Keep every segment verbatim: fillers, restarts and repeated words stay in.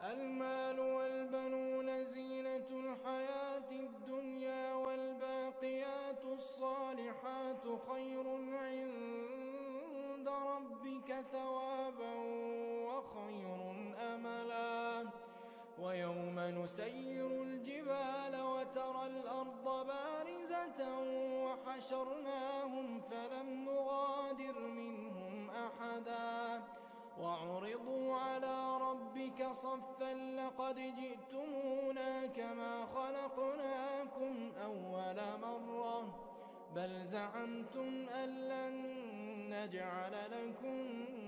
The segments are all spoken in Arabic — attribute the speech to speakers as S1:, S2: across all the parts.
S1: المال والبنون زينة الحياة الدنيا والباقيات الصالحات خير عند ربك ثوابا وخير أملا ويوم نسير الجبال وترى الأرض بارزة وحشرناهم فلم نغادر منهم أحدا وعرضوا على ربك صفا لقد جئتمونا كما خلقناكم أول مرة بل زعمتم أن لن نجعل لكم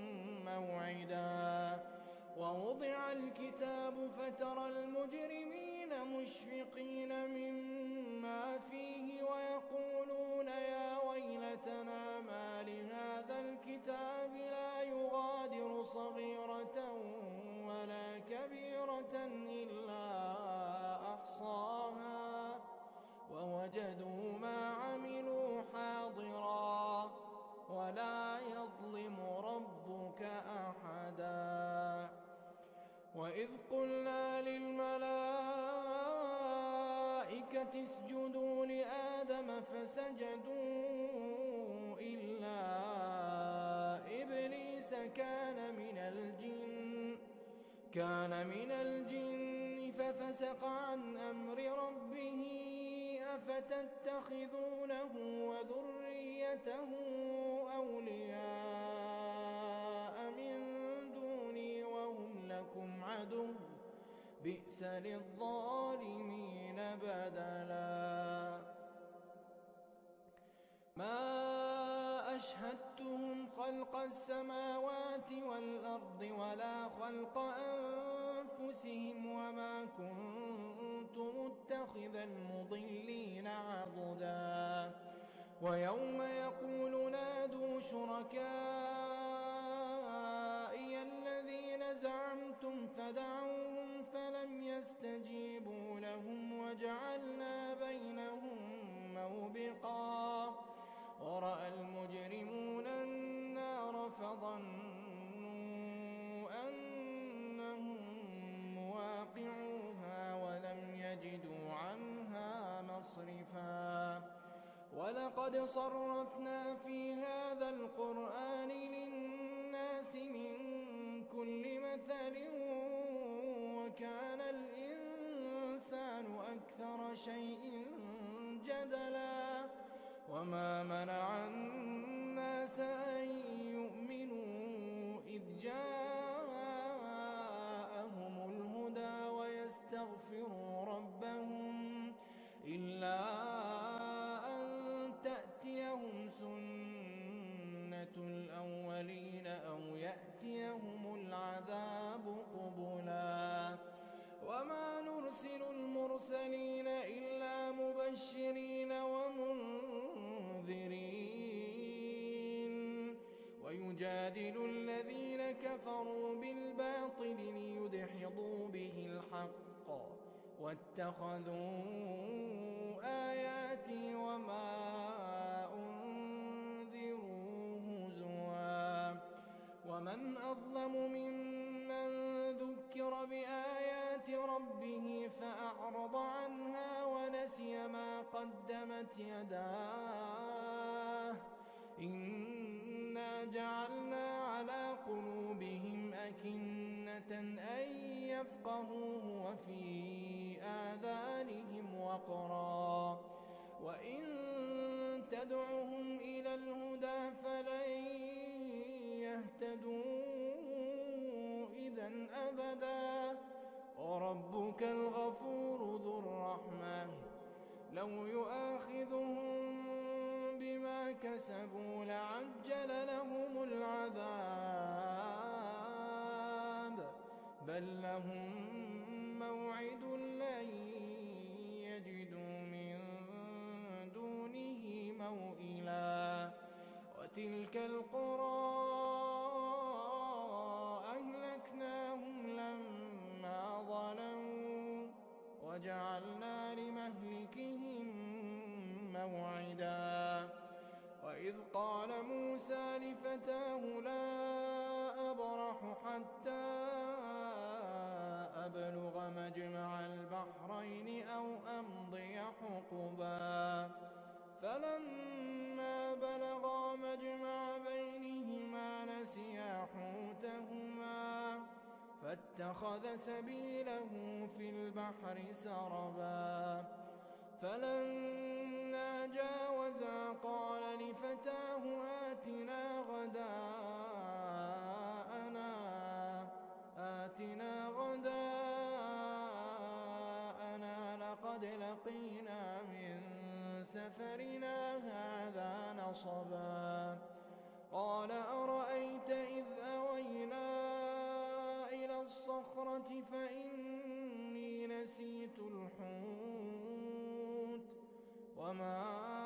S1: موعدا ووضع الكتاب فترى المجرمين مشفقين مما فيه ويقولون يا ويلتنا ما لهذا الكتاب لا يغادر صغيرة ولا كبيرة إلا أحصاها ووجدوا ما عملوا حاضرا ولا يظلم ربك أحدا وإذ قلنا للملائكة اسجدوا لآدم فسجدوا إلا إبليس كان من الجن كان من الجن ففسق عن أمر ربه أفتتخذونه وذريته أولياء من دوني وهم لكم عدو بئس للظالمين بدلا ما أشهدتهم خلق السماوات والأرض ولا خلق أنفسهم وما كنت متخذ المضلين عضدا ويوم يقول نادوا شركائي الذين زعمتم فدعوهم فلم يستجيبوا لهم وجعلنا بينهم موبقا ورأى المجرمون النار فظنوا أنهم مواقعوها ولم يجدوا عنها مصرفا ولقد صرفنا في هذا القرآن للناس من كل مثل وكان الإنسان أكثر شيء جدلا وما منع الناس أن يؤمنوا إذ جاءهم الهدى ويستغفروا ربهم إلا أن تأتيهم سنة الأولين أو يأتيهم العذاب قبلا وما نرسل المرسلين إلا مبشرين ومنذرين ويجادل الذين كفروا بالباطل ليدحضوا به الحق واتخذوا آياتي وما أنذروا هزوا ومن أظلم ممن ذكر بآيات ربه فأعرض عنها ونسي ما قدمت يداه إنا جعلنا على قلوبهم أكنة أن يفقهوه وفي آذانهم وقرا وإن تدعهم إلى الهدى فلن يهتدوا إذا أبدا وربك الغفور ذو الرحمة لو يؤاخذهم بما كسبوا لعجل لهم العذاب بل لهم موعد لن يجدوا من دونه موئلا وتلك القرى أهلكناهم لما ظلموا وجعلنا لمهلكهم موعدا وإذ قال موسى لفتاه لا أبرح حتى مجمع البحرين أو أمضي حقبا فلما بلغا مجمع بينهما نسيا حوتهما فاتخذ سبيله في البحر سربا فلما جاوزا قال لفتاه آتنا غداءنا آتنا غداءنا لقد لقينا من سفرنا هذا نصبا قال أرأيت إذ أوينا إلى الصخرة فإني نسيت الحوت وما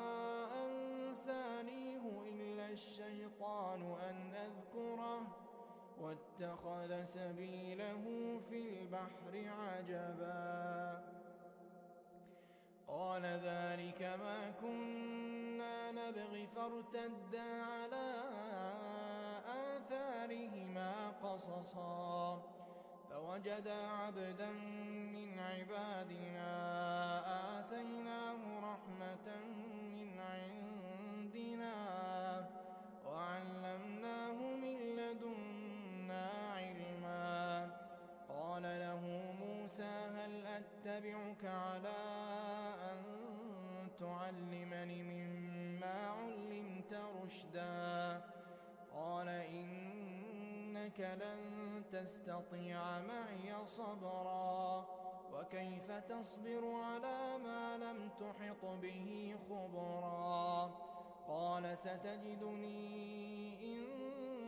S1: أنسانيه إلا الشيطان أن أذكره واتخذ سبيله في البحر عجبا قال ذلك ما كنا نبغي فارتدا على آثارهما قصصا فوجدا عبدا من عبادنا آتيناه رحمة من عندنا وعلمناه من لدنا علما قال له موسى هل أتبعك على أن تعلمني مما علمت رشدا قال إنك لن تستطيع معي صبرا وكيف تصبر على ما لم تحط به خبرا قال ستجدني إن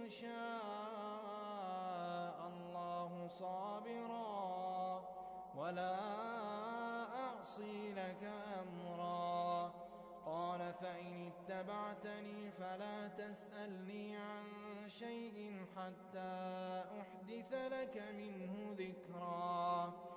S1: شاء الله صابرا ولا أعصي لك أمرا قال فإن اتبعتني فلا تسألني عن شيء حتى أحدث لك منه ذكرا